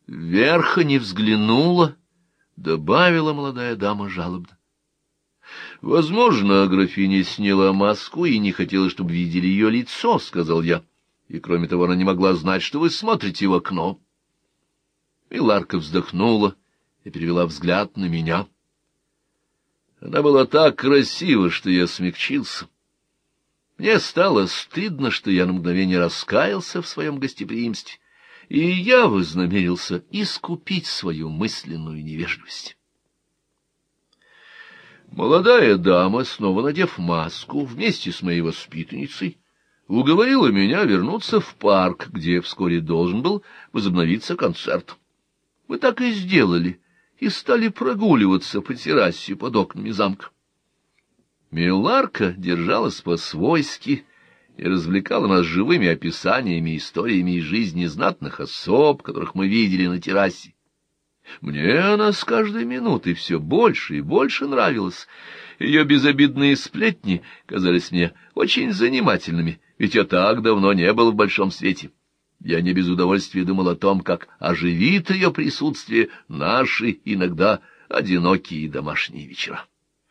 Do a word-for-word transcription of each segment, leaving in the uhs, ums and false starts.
Вверх не взглянула, — добавила молодая дама жалобно. — Возможно, графиня сняла маску и не хотела, чтобы видели ее лицо, — сказал я. — И, кроме того, она не могла знать, что вы смотрите в окно. Миларка вздохнула и перевела взгляд на меня. Она была так красива, что я смягчился. Мне стало стыдно, что я на мгновение раскаялся в своем гостеприимстве, и я вознамерился искупить свою мысленную невежливость. Молодая дама, снова надев маску, вместе с моей воспитанницей, уговорила меня вернуться в парк, где вскоре должен был возобновиться концерт. Мы так и сделали, и стали прогуливаться по террасе под окнами замка. Миларка держалась по-свойски и развлекала нас живыми описаниями, историями из жизни знатных особ, которых мы видели на террасе. Мне она с каждой минутой все больше и больше нравилась. Ее безобидные сплетни казались мне очень занимательными, ведь я так давно не был в большом свете. Я не без удовольствия думал о том, как оживит ее присутствие наши иногда одинокие домашние вечера.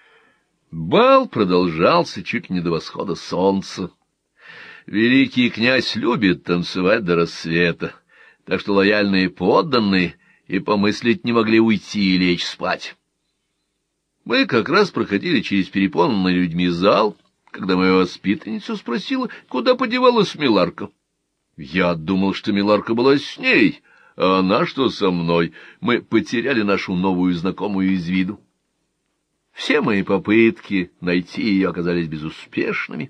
Бал продолжался чуть не до восхода солнца. Великий князь любит танцевать до рассвета, так что лояльные подданные и помыслить не могли уйти и лечь спать. Мы как раз проходили через переполненный людьми зал, когда моя воспитанница спросила, куда подевалась Миларка. Я думал, что Миларка была с ней, а она что со мной. Мы потеряли нашу новую знакомую из виду. Все мои попытки найти ее оказались безуспешными.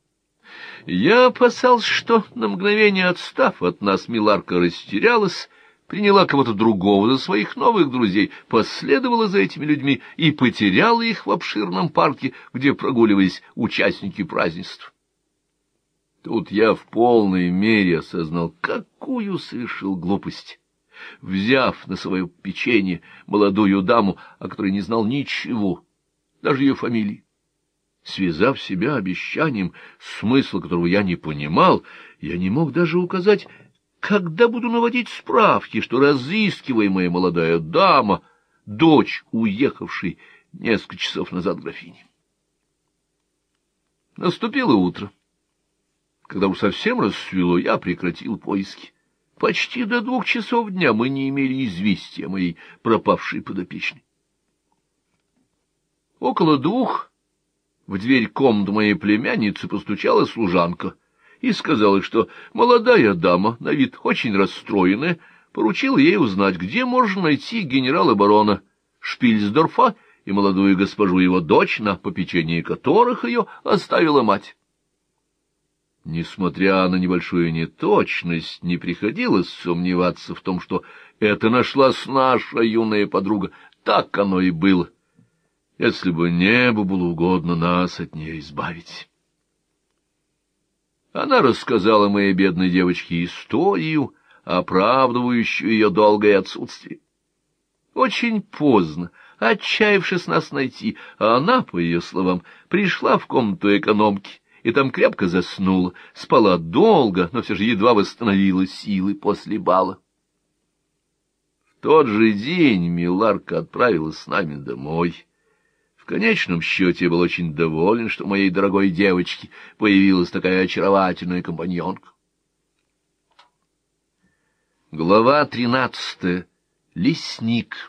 Я опасался, что, на мгновение отстав от нас, Миларка растерялась, приняла кого-то другого за своих новых друзей, последовала за этими людьми и потеряла их в обширном парке, где прогуливались участники празднеств. Тут я в полной мере осознал, какую совершил глупость, взяв на свое печенье молодую даму, о которой не знал ничего, даже ее фамилии. Связав себя обещанием, смысла которого я не понимал, я не мог даже указать, когда буду наводить справки, что разыскиваемая молодая дама — дочь уехавшей несколько часов назад графини. Наступило утро. Когда уж совсем рассвело, я прекратил поиски. Почти до двух часов дня мы не имели известия о моей пропавшей подопечной. Около двух в дверь комнаты моей племянницы постучала служанка и сказала, что молодая дама, на вид очень расстроенная, поручила ей узнать, где можно найти генерала-барона Шпильсдорфа и молодую госпожу его дочь, на попечении которых ее оставила мать. Несмотря на небольшую неточность, не приходилось сомневаться в том, что это нашлась наша юная подруга. Так оно и было, если бы небу было угодно нас от нее избавить. Она рассказала моей бедной девочке историю, оправдывающую ее долгое отсутствие. Очень поздно, отчаявшись нас найти, она, по ее словам, пришла в комнату экономки и там крепко заснула, спала долго, но все же едва восстановила силы после бала. В тот же день Миларка отправилась с нами домой. В конечном счете я был очень доволен, что у моей дорогой девочки появилась такая очаровательная компаньонка. Глава тринадцатая. Лесник.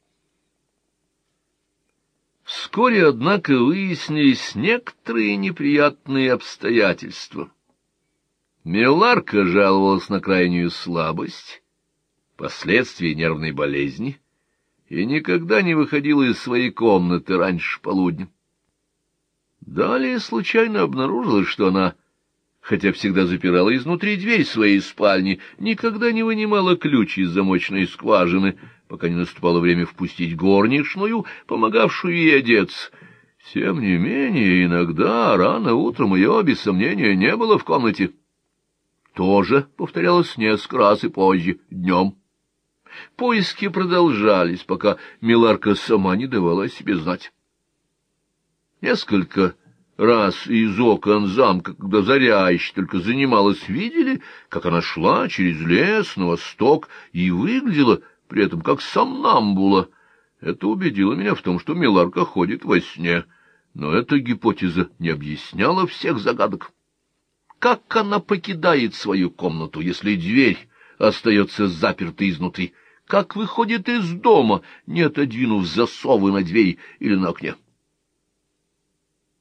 Вскоре, однако, выяснились некоторые неприятные обстоятельства. Миларка жаловалась на крайнюю слабость, последствия нервной болезни, и никогда не выходила из своей комнаты раньше полудня. Далее случайно обнаружилось, что она, хотя всегда запирала изнутри дверь своей спальни, никогда не вынимала ключ из замочной скважины, пока не наступало время впустить горничную, помогавшую ей одеться. Тем не менее, иногда рано утром ее, без сомнения, не было в комнате. Тоже повторялось несколько раз и позже, днем. Поиски продолжались, пока Миларка сама не давала о себе знать. Несколько раз из окон замка, когда заря еще только занималась, видели, как она шла через лес на восток и выглядела при этом как сомнамбула. Это убедило меня в том, что Миларка ходит во сне, но эта гипотеза не объясняла всех загадок. Как она покидает свою комнату, если дверь остается запертой изнутри? Как выходит из дома, не отодвинув засовы на двери или на окне?